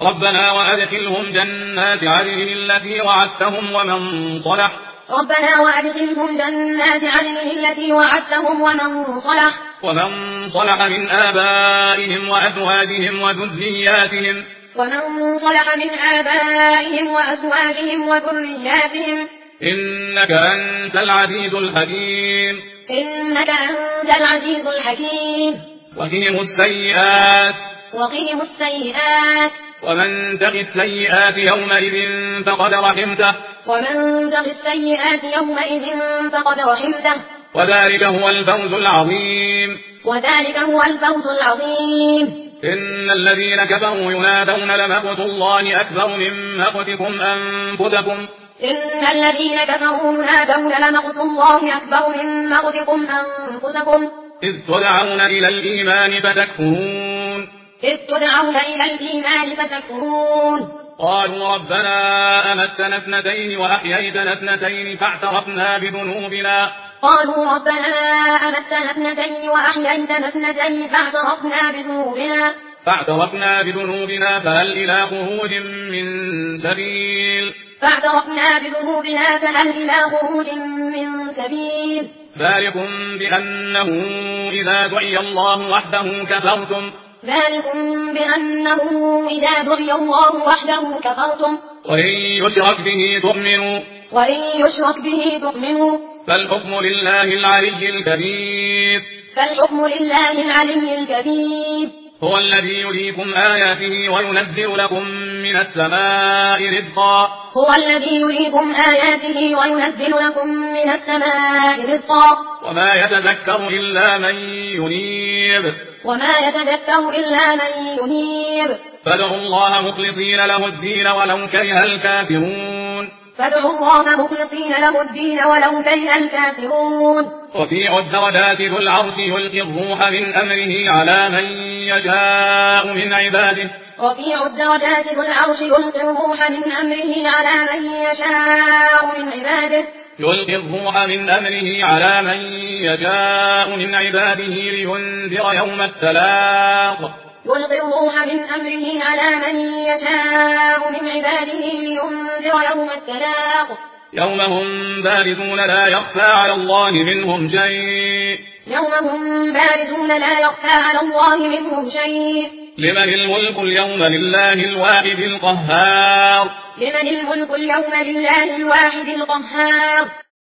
ربنا وأدخلهم جنات عدن التي وعدتهم ومن صلح ربنا وأدخلهم جنات عدن التي وعدتهم ومن صلح من آبائهم وأزواجهم وذرياتهم إنك أنت العزيز الحكيم وقهم السيئات ومن تق السيئات يومئذ فقد رحمته وذلك هو الفوز العظيم إن الذين كفروا ينادون لمقت الله أكبر من مقتكم أنفسكم إذ تدعون إلى الإيمان فتكفرون قالوا ربنا أمتنا اثنتين وأحييتنا اثنتين فاعترفنا بذنوبنا فهل إلى خروج من سبيل ذلكم بأنه إذا دعي الله وحده كفرتم وإن يشرك به تؤمنوا فالحكم لله العلي الكبير هو الذي يريكم آياته وينزل لكم من السماء رزقا وما يتذكر إلا من ينيب فادعوا الله مخلصين له الدين ولو كره الكافرون رفيع الدرجات ذو العرش يلقي الروح من أمره على من يشاء من عباده لينذر يوم التلاق يوم هم بارزون لا يخفى على الله منهم شيء لمن الملك اليوم لله الواحد القهار